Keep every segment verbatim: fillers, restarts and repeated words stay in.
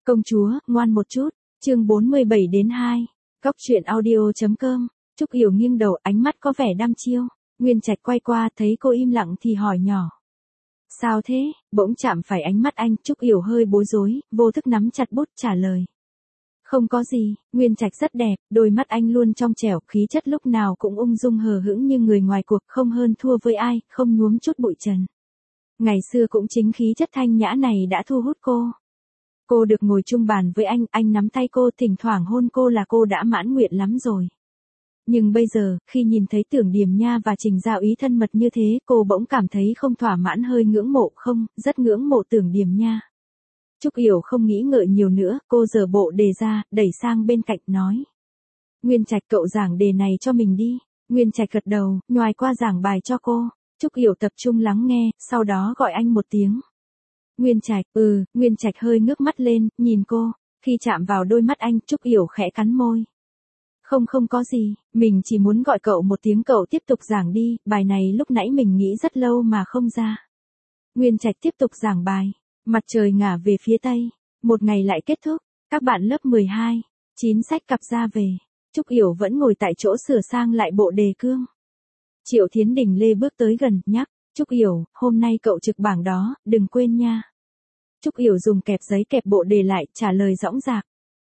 Công chúa, ngoan một chút. Chương bốn mươi bảy đến hai. Cóc truyện audio.com. Trúc Yểu nghiêng đầu, ánh mắt có vẻ đăm chiêu. Nguyên Trạch quay qua, thấy cô im lặng thì hỏi nhỏ. Sao thế? Bỗng chạm phải ánh mắt anh, Trúc Yểu hơi bối rối, vô thức nắm chặt bút trả lời. Không có gì, Nguyên Trạch rất đẹp, đôi mắt anh luôn trong trẻo, khí chất lúc nào cũng ung dung hờ hững như người ngoài cuộc, không hơn thua với ai, không nhuốm chút bụi trần. Ngày xưa cũng chính khí chất thanh nhã này đã thu hút cô. Cô được ngồi chung bàn với anh, anh nắm tay cô, thỉnh thoảng hôn cô là cô đã mãn nguyện lắm rồi. Nhưng bây giờ, khi nhìn thấy Tưởng Điềm Nha và Trình Giao Ý thân mật như thế, cô bỗng cảm thấy không thỏa mãn, hơi ngưỡng mộ, không, rất ngưỡng mộ Tưởng Điềm Nha. Trúc Yểu không nghĩ ngợi nhiều nữa, cô giở bộ đề ra, đẩy sang bên cạnh, nói. Nguyên Trạch, cậu giảng đề này cho mình đi. Nguyên Trạch gật đầu, nhoài qua giảng bài cho cô. Trúc Yểu tập trung lắng nghe, sau đó gọi anh một tiếng. Nguyên Trạch, ừ, Nguyên Trạch hơi ngước mắt lên, nhìn cô. Khi chạm vào đôi mắt anh, Trúc Yểu khẽ cắn môi. Không không có gì, mình chỉ muốn gọi cậu một tiếng, cậu tiếp tục giảng đi, bài này lúc nãy mình nghĩ rất lâu mà không ra. Nguyên Trạch tiếp tục giảng bài. Mặt trời ngả về phía tây, một ngày lại kết thúc, các bạn lớp mười hai, chín sách cặp ra về. Trúc Yểu vẫn ngồi tại chỗ sửa sang lại bộ đề cương. Triệu Thiến Đình Lê bước tới gần, nhắc, Trúc Yểu, hôm nay cậu trực bảng đó, đừng quên nha. Trúc Yểu dùng kẹp giấy kẹp bộ đề lại, trả lời dõng dạc.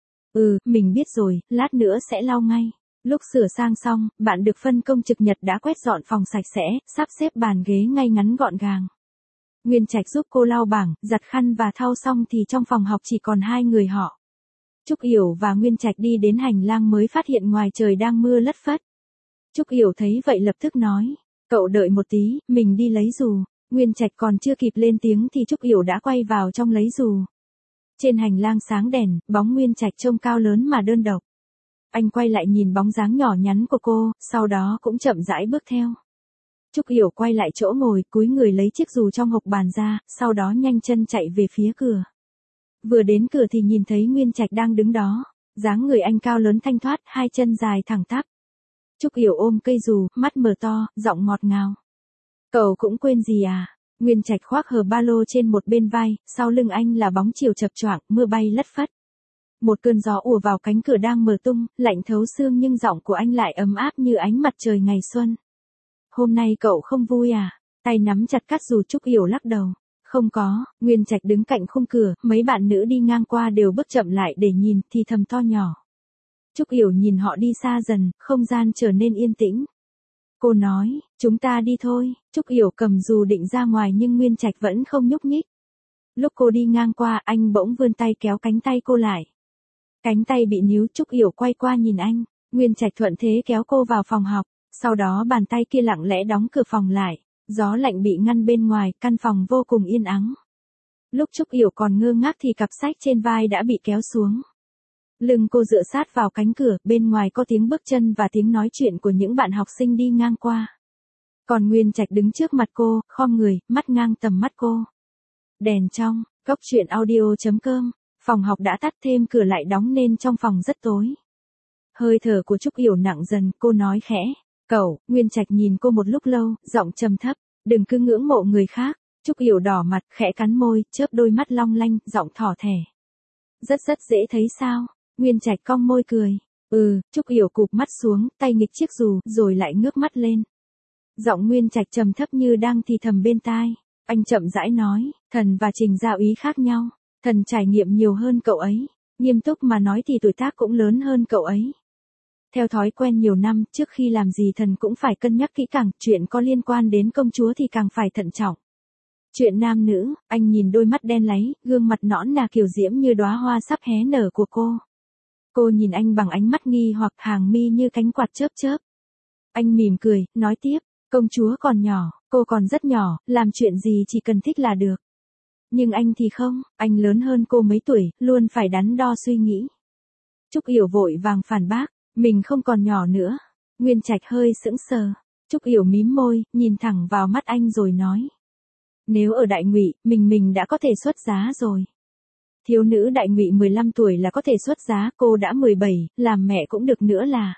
Ừ, mình biết rồi, lát nữa sẽ lau ngay. Lúc sửa sang xong, bạn được phân công trực nhật đã quét dọn phòng sạch sẽ, sắp xếp bàn ghế ngay ngắn gọn gàng. Nguyên Trạch giúp cô lau bảng, giặt khăn và thau xong thì trong phòng học chỉ còn hai người họ. Trúc Yểu và Nguyên Trạch đi đến hành lang mới phát hiện ngoài trời đang mưa lất phất. Trúc Yểu thấy vậy lập tức nói, cậu đợi một tí, mình đi lấy dù. Nguyên Trạch còn chưa kịp lên tiếng thì Trúc Yểu đã quay vào trong lấy dù. Trên hành lang sáng đèn, bóng Nguyên Trạch trông cao lớn mà đơn độc. Anh quay lại nhìn bóng dáng nhỏ nhắn của cô, sau đó cũng chậm rãi bước theo. Trúc Yểu quay lại chỗ ngồi, cúi người lấy chiếc dù trong hộc bàn ra, sau đó nhanh chân chạy về phía cửa. Vừa đến cửa thì nhìn thấy Nguyên Trạch đang đứng đó, dáng người anh cao lớn thanh thoát, hai chân dài thẳng tắp. Trúc Yểu ôm cây dù, mắt mở to, giọng ngọt ngào. Cậu cũng quên gì à? Nguyên Trạch khoác hờ ba lô trên một bên vai, sau lưng anh là bóng chiều chập choạng, mưa bay lất phất. Một cơn gió ùa vào cánh cửa đang mở tung, lạnh thấu xương nhưng giọng của anh lại ấm áp như ánh mặt trời ngày xuân. Hôm nay cậu không vui à? Tay nắm chặt cắt dù. Trúc Yểu lắc đầu. Không có. Nguyên Trạch đứng cạnh khung cửa, mấy bạn nữ đi ngang qua đều bước chậm lại để nhìn, thì thầm to nhỏ. Trúc Yểu nhìn họ đi xa dần, không gian trở nên yên tĩnh. Cô nói, chúng ta đi thôi. Trúc Yểu cầm dù định ra ngoài nhưng Nguyên Trạch vẫn không nhúc nhích. Lúc cô đi ngang qua, anh bỗng vươn tay kéo cánh tay cô lại. Cánh tay bị níu, Trúc Yểu quay qua nhìn anh. Nguyên Trạch thuận thế kéo cô vào phòng học. Sau đó bàn tay kia lặng lẽ đóng cửa phòng lại, gió lạnh bị ngăn bên ngoài, căn phòng vô cùng yên ắng. Lúc Trúc Yểu còn ngơ ngác thì cặp sách trên vai đã bị kéo xuống. Lưng cô dựa sát vào cánh cửa, bên ngoài có tiếng bước chân và tiếng nói chuyện của những bạn học sinh đi ngang qua. Còn Nguyên Trạch đứng trước mặt cô, khom người, mắt ngang tầm mắt cô. Đèn trong, cóc truyện audio.com, phòng học đã tắt, thêm cửa lại đóng nên trong phòng rất tối. Hơi thở của Trúc Yểu nặng dần, cô nói khẽ. Cậu. Nguyên Trạch nhìn cô một lúc lâu, giọng trầm thấp, đừng cứ ngưỡng mộ người khác. Trúc Yểu đỏ mặt, khẽ cắn môi, chớp đôi mắt long lanh, giọng thỏ thẻ. Rất rất dễ thấy sao? Nguyên Trạch cong môi cười. Ừ. Trúc Yểu cụp mắt xuống, tay nghịch chiếc dù, rồi lại ngước mắt lên. Giọng Nguyên Trạch trầm thấp như đang thì thầm bên tai. Anh chậm rãi nói, Thần và Trình Giao Ý khác nhau. Thần trải nghiệm nhiều hơn cậu ấy. Nghiêm túc mà nói thì tuổi tác cũng lớn hơn cậu ấy. Theo thói quen nhiều năm, trước khi làm gì Thần cũng phải cân nhắc kỹ càng, chuyện có liên quan đến công chúa thì càng phải thận trọng. Chuyện nam nữ, anh nhìn đôi mắt đen láy, gương mặt nõn nà kiều diễm như đóa hoa sắp hé nở của cô. Cô nhìn anh bằng ánh mắt nghi hoặc, hàng mi như cánh quạt chớp chớp. Anh mỉm cười, nói tiếp, công chúa còn nhỏ, cô còn rất nhỏ, làm chuyện gì chỉ cần thích là được. Nhưng anh thì không, anh lớn hơn cô mấy tuổi, luôn phải đắn đo suy nghĩ. Trúc Yểu vội vàng phản bác. Mình không còn nhỏ nữa. Nguyên Trạch hơi sững sờ. Trúc Yểu mím môi, nhìn thẳng vào mắt anh rồi nói. Nếu ở Đại Ngụy, mình mình đã có thể xuất giá rồi. Thiếu nữ Đại Ngụy mười lăm tuổi là có thể xuất giá, cô đã mười bảy, làm mẹ cũng được nữa là.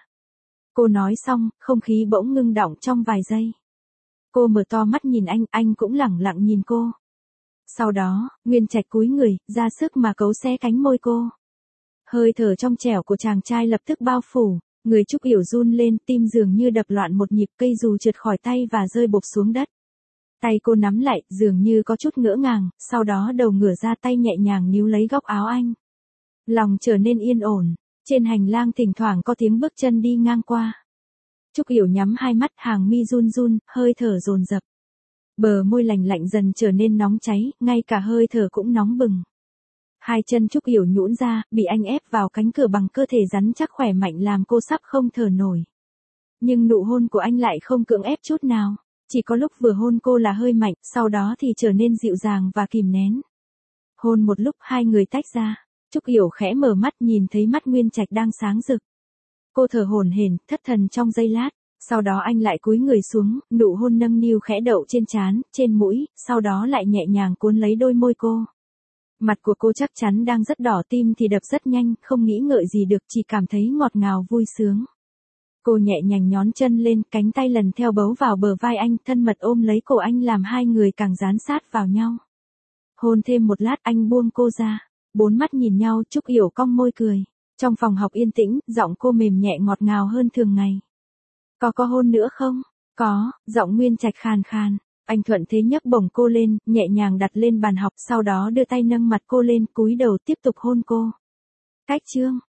Cô nói xong, không khí bỗng ngưng đọng trong vài giây. Cô mở to mắt nhìn anh, anh cũng lẳng lặng nhìn cô. Sau đó, Nguyên Trạch cúi người, ra sức mà cấu xé cánh môi cô. Hơi thở trong trẻo của chàng trai lập tức bao phủ, người Trúc Yểu run lên, tim dường như đập loạn một nhịp, cây dù trượt khỏi tay và rơi bộp xuống đất. Tay cô nắm lại, dường như có chút ngỡ ngàng, sau đó đầu ngửa ra tay nhẹ nhàng níu lấy góc áo anh. Lòng trở nên yên ổn, trên hành lang thỉnh thoảng có tiếng bước chân đi ngang qua. Trúc Yểu nhắm hai mắt, hàng mi run run, hơi thở dồn dập. Bờ môi lành lạnh dần trở nên nóng cháy, ngay cả hơi thở cũng nóng bừng. Hai chân Trúc Yểu nhũn ra, bị anh ép vào cánh cửa bằng cơ thể rắn chắc khỏe mạnh làm cô sắp không thở nổi. Nhưng nụ hôn của anh lại không cưỡng ép chút nào, chỉ có lúc vừa hôn cô là hơi mạnh, sau đó thì trở nên dịu dàng và kìm nén. Hôn một lúc hai người tách ra, Trúc Yểu khẽ mở mắt nhìn thấy mắt Nguyên Trạch đang sáng rực. Cô thở hổn hển, thất thần trong giây lát, sau đó anh lại cúi người xuống, nụ hôn nâng niu khẽ đậu trên trán, trên mũi, sau đó lại nhẹ nhàng cuốn lấy đôi môi cô. Mặt của cô chắc chắn đang rất đỏ, tim thì đập rất nhanh, không nghĩ ngợi gì được, chỉ cảm thấy ngọt ngào vui sướng. Cô nhẹ nhàng nhón chân lên, cánh tay lần theo bấu vào bờ vai anh, thân mật ôm lấy cổ anh làm hai người càng dán sát vào nhau. Hôn thêm một lát anh buông cô ra, bốn mắt nhìn nhau, Trúc Yểu cong môi cười. Trong phòng học yên tĩnh, giọng cô mềm nhẹ ngọt ngào hơn thường ngày. Có có hôn nữa không? Có, giọng Nguyên Trạch khàn khàn. Anh thuận thế nhấc bổng cô lên, nhẹ nhàng đặt lên bàn học, sau đó đưa tay nâng mặt cô lên, cúi đầu tiếp tục hôn cô. Cách chương